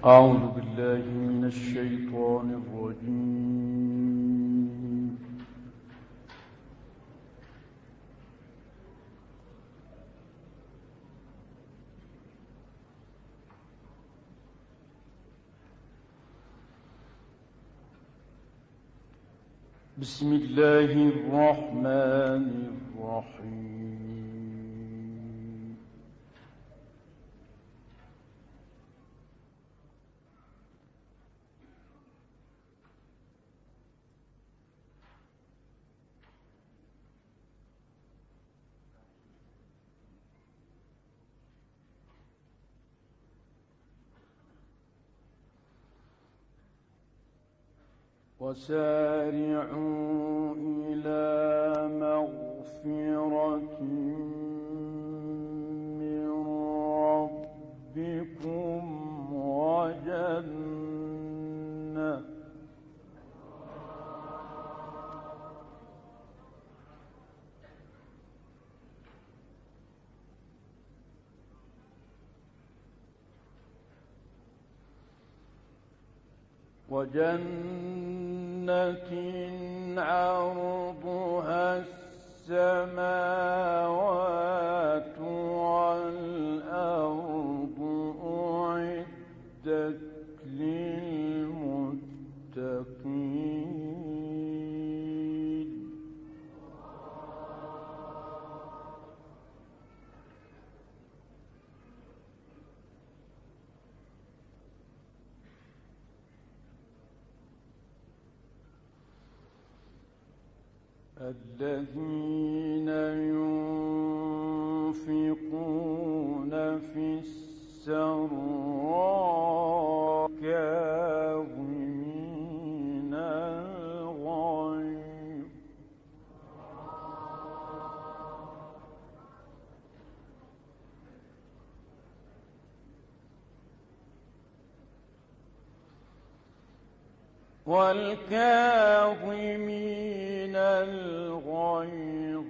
أعوذ بالله من الشيطان الرجيم. بسم الله الرحمن الرحيم. وسارعوا إلى مغفرة من ربكم وجنة عرضها السماوات والأرض أعدت للمتقين. الذين ينفقون في السراء كاظمين الغيظ والكاظمين الغيظ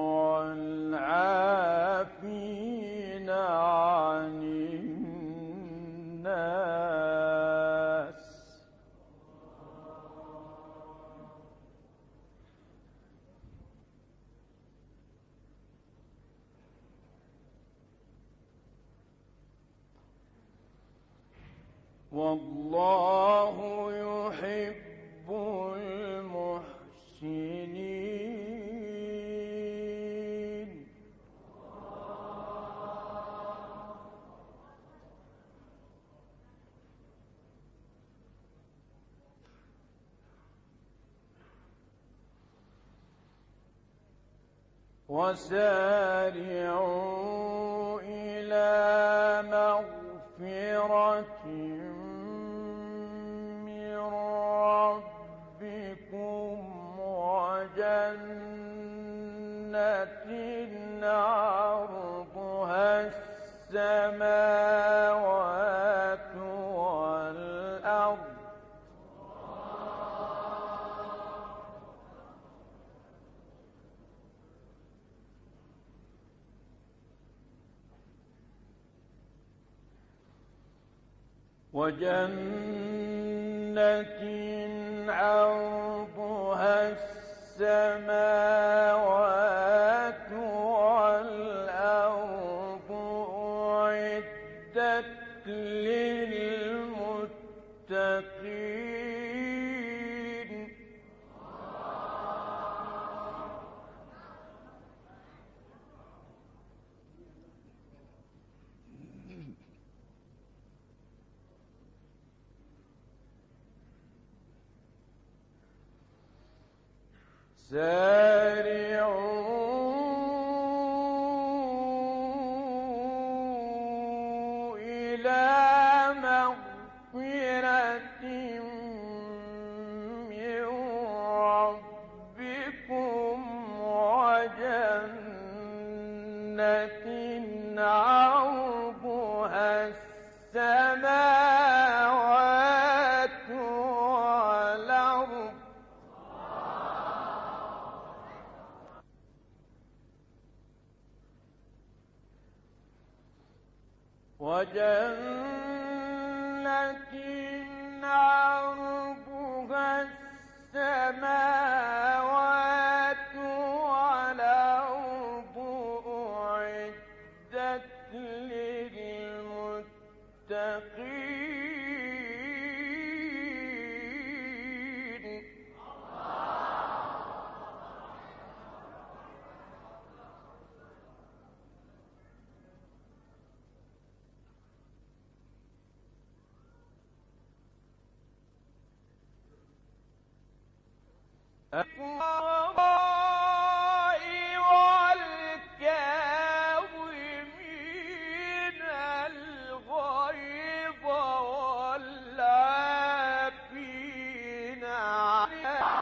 والعافين عن الناس والله يحب المحسنين. وسارعوا إلى مغفرة من ربكم وجنة عرضها السماوات والأرض عرضها السماوات والأرض أعدت للمتقين. سارعوا إلى مغفرة من ربكم وجنة عرضها السماوات والأرض وجنة عرضها السماوات والأرض أعدت للمتقين. والكاظمين الغيظ والعافين عن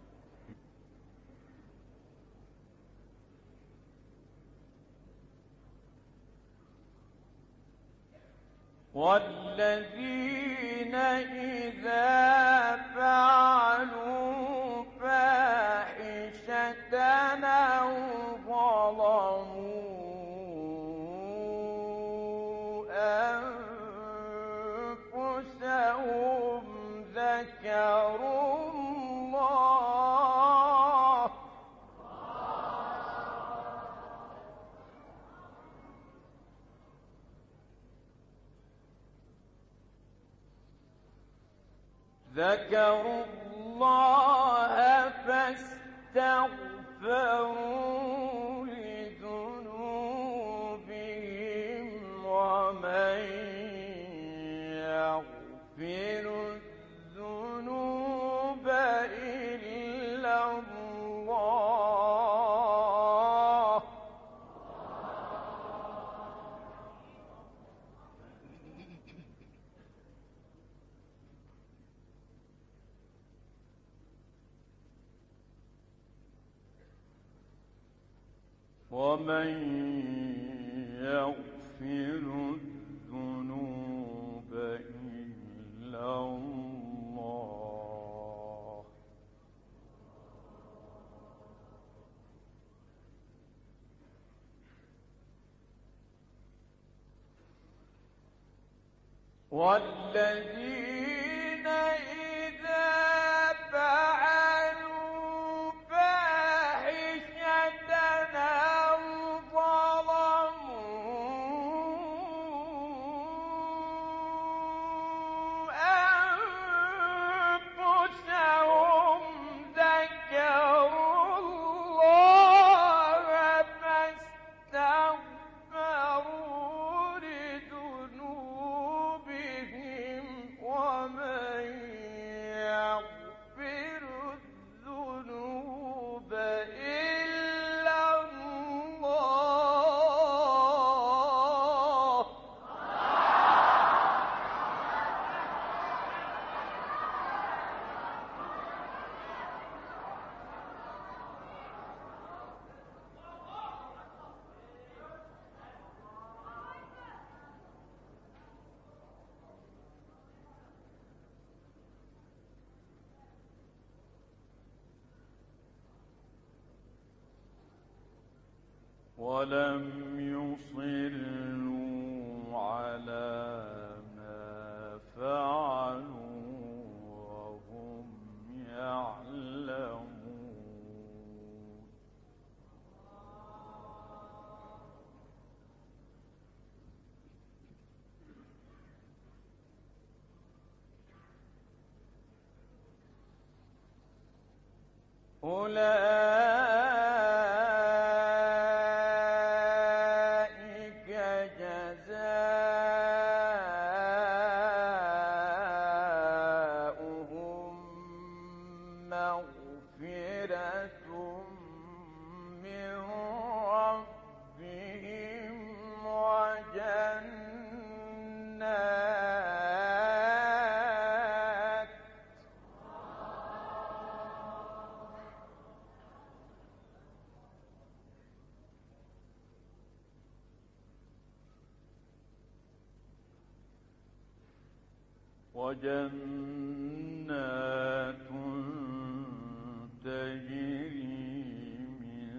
والذين إذا فعلوا فاحشة أو ظلموا أنفسهم ذكروا الله فاستغفروا لذنوبهم ومن يغفر الذنوب إلا الله ومن يغفر الذنوب إلا الله والذين إذا فعلوا فاحشة أو ظلموا أنفسهم ذكروا الله فاستغفروا لذنوبهم ومن يغفر الذنوب إلا الله ولم يصروا على ما فعلوا وهم يعلمون أولئك جزاؤهم مغفرة من ربهم وجنات تجري من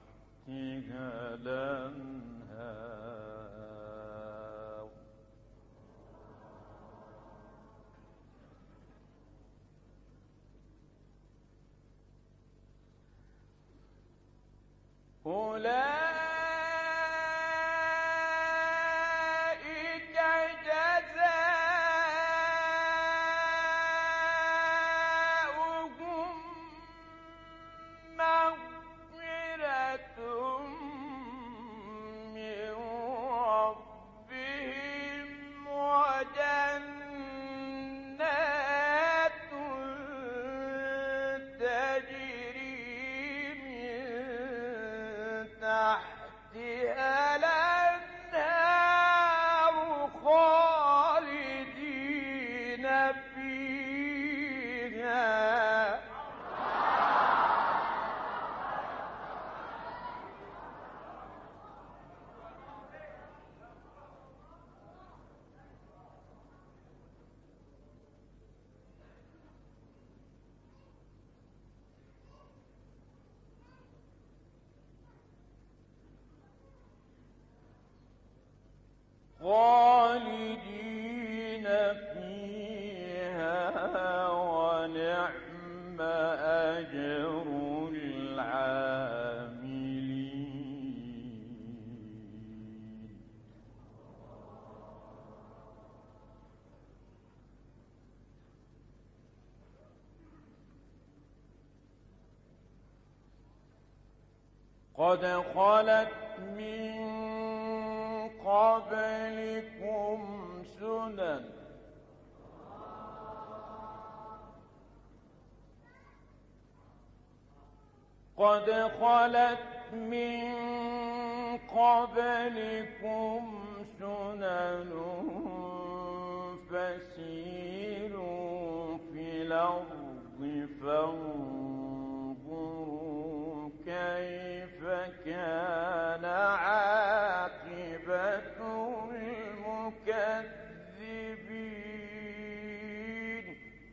تحتها الأنهار أولئك جزاؤهم مغفرة من ربهم وجنات تجري من تحتها الأنهار خالدين فيها. خالدين فيها ونعم أجر العاملين. قد خلت من قبلكم سنن فسيروا في الأرض فانظروا كيف كان عاقبة المكذبين.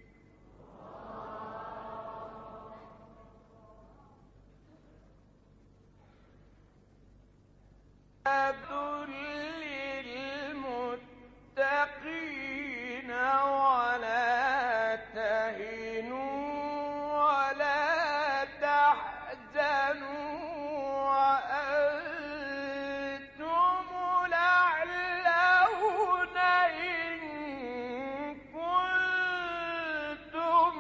للمتقين ولا تهنوا ولا تحزنوا وأنتم الأعلون إن كنتم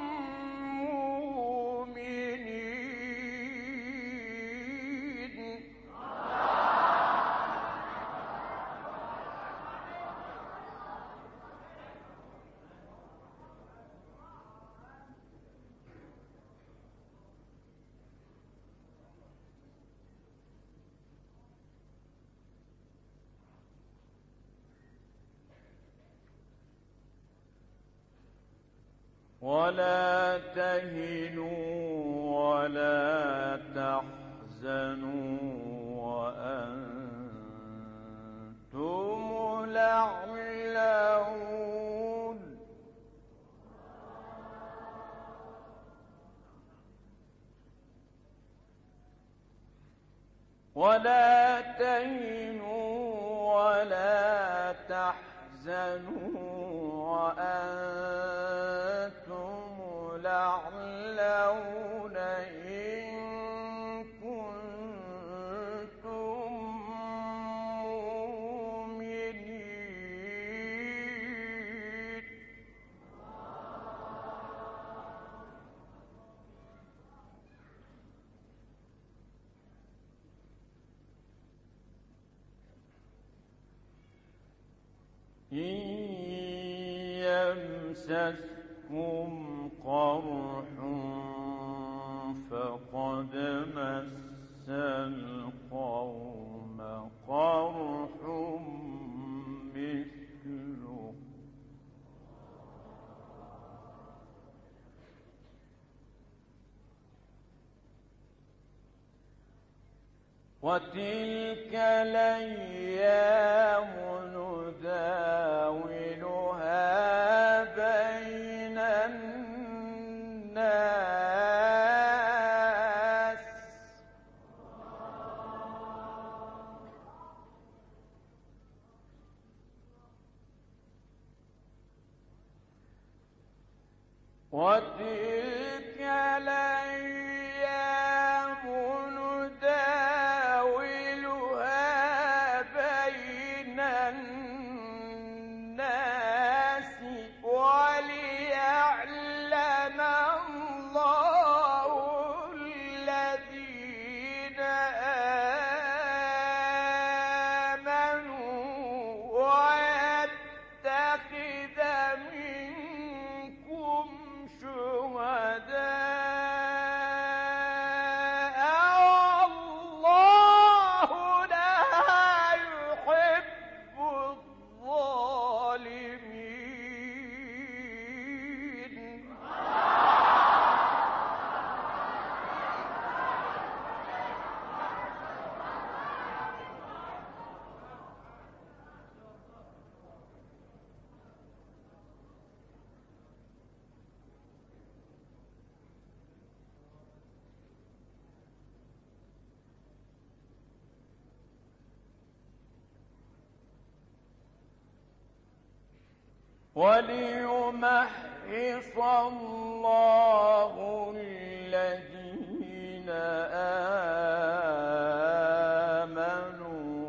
مؤمنين. ولا تهنوا ولا تحزنوا وأنتم الأعلون. ولا تهنوا ولا تحزنوا وأنتم الأعلون إن كنتم مؤمنين. إن يمسسكم قرح فقد مس القوم قرح مثله وتلك الأيام نداولها بين الناس وتلك الأيام نداولها الناس وليعلم الله الذين آمنوا ويتخذ منكم شهداء والله لا يحب الظالمين. وليمحص الله الذين آمنوا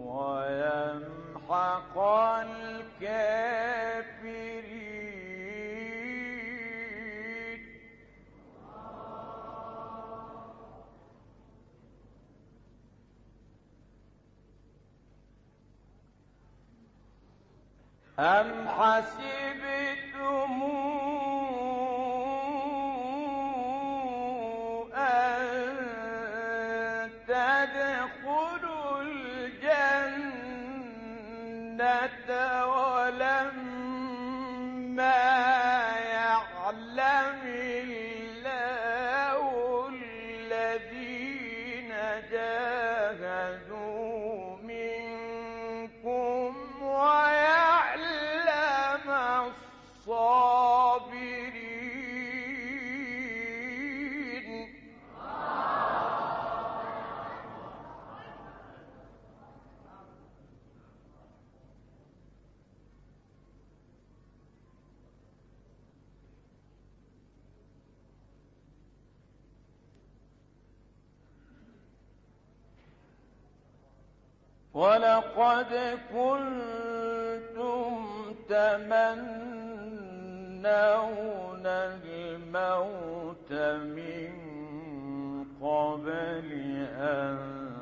ويمحق الكافرين. أم حسبتم أن تدخلوا الجنة ولما يعلم الله الذين جاهدوا منكم ويعلم الصابرين. ولقد كنتم تمنون الموت من قبل أن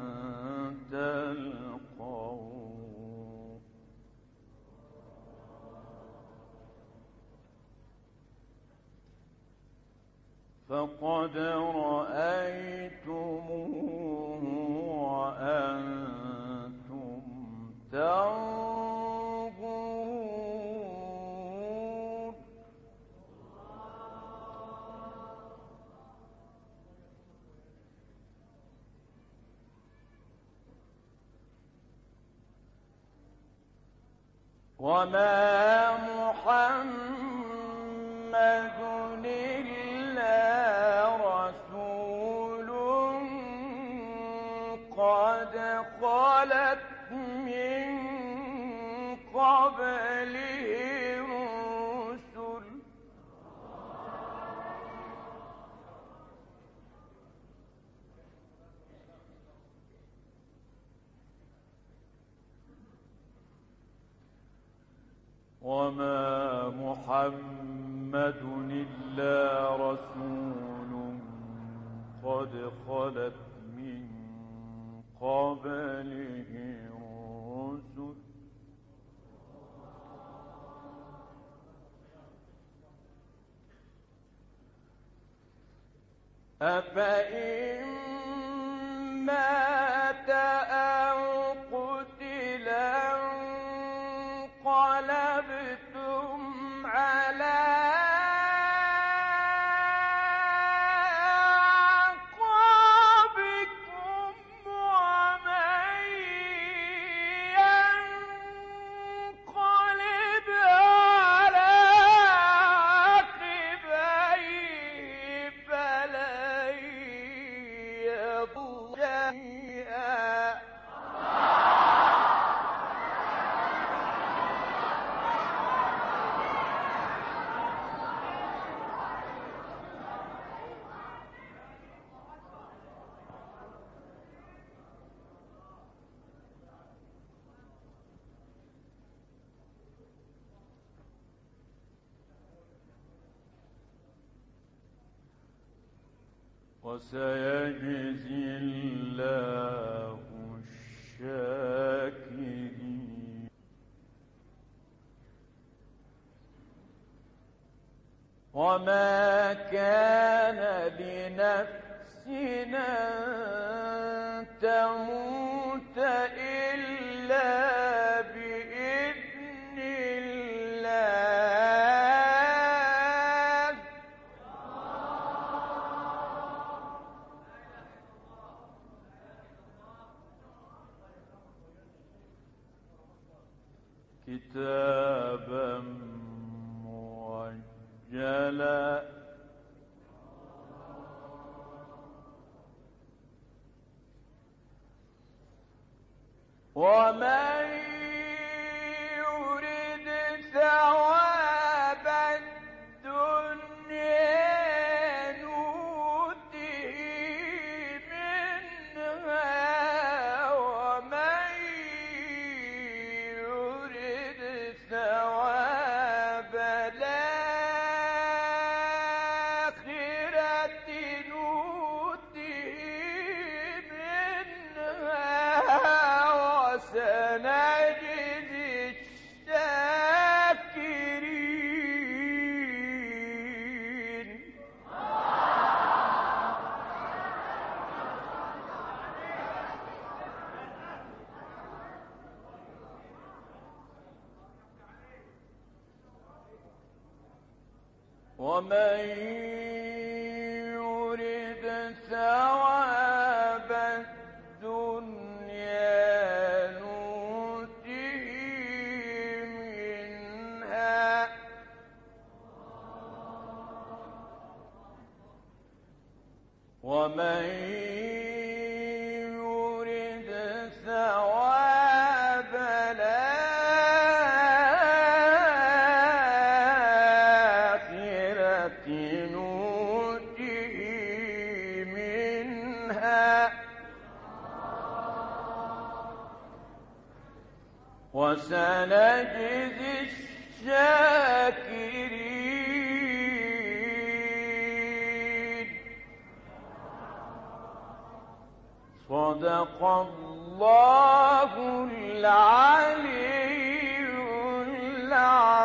تلقوه فقد رأيتموه وأنتم تنظرون. وما محمد إلا رسول قد خلت من قبله الرسل وما محمد إلا رسول قد خلت من قبله الرسل أفإن مات أو قتل انقلبتم على أعقابكم ومن ينقلب على عقبيه فلن يضر وسيجزي الله الشاكرين. وما كان لنفس أن تموت إلا بإذن الله. كتابا موجلا ومن يرد ثواب الدنيا نؤته منها ومن يرد ثواب الآخرة نؤته منها وسنجزي الشاكرين. ومن يرد ثواب الدنيا نؤته منها ومن يرد ثواب الآخرة نؤته منها وسنجزي الشاكرين. صدق الله العلي العظيم.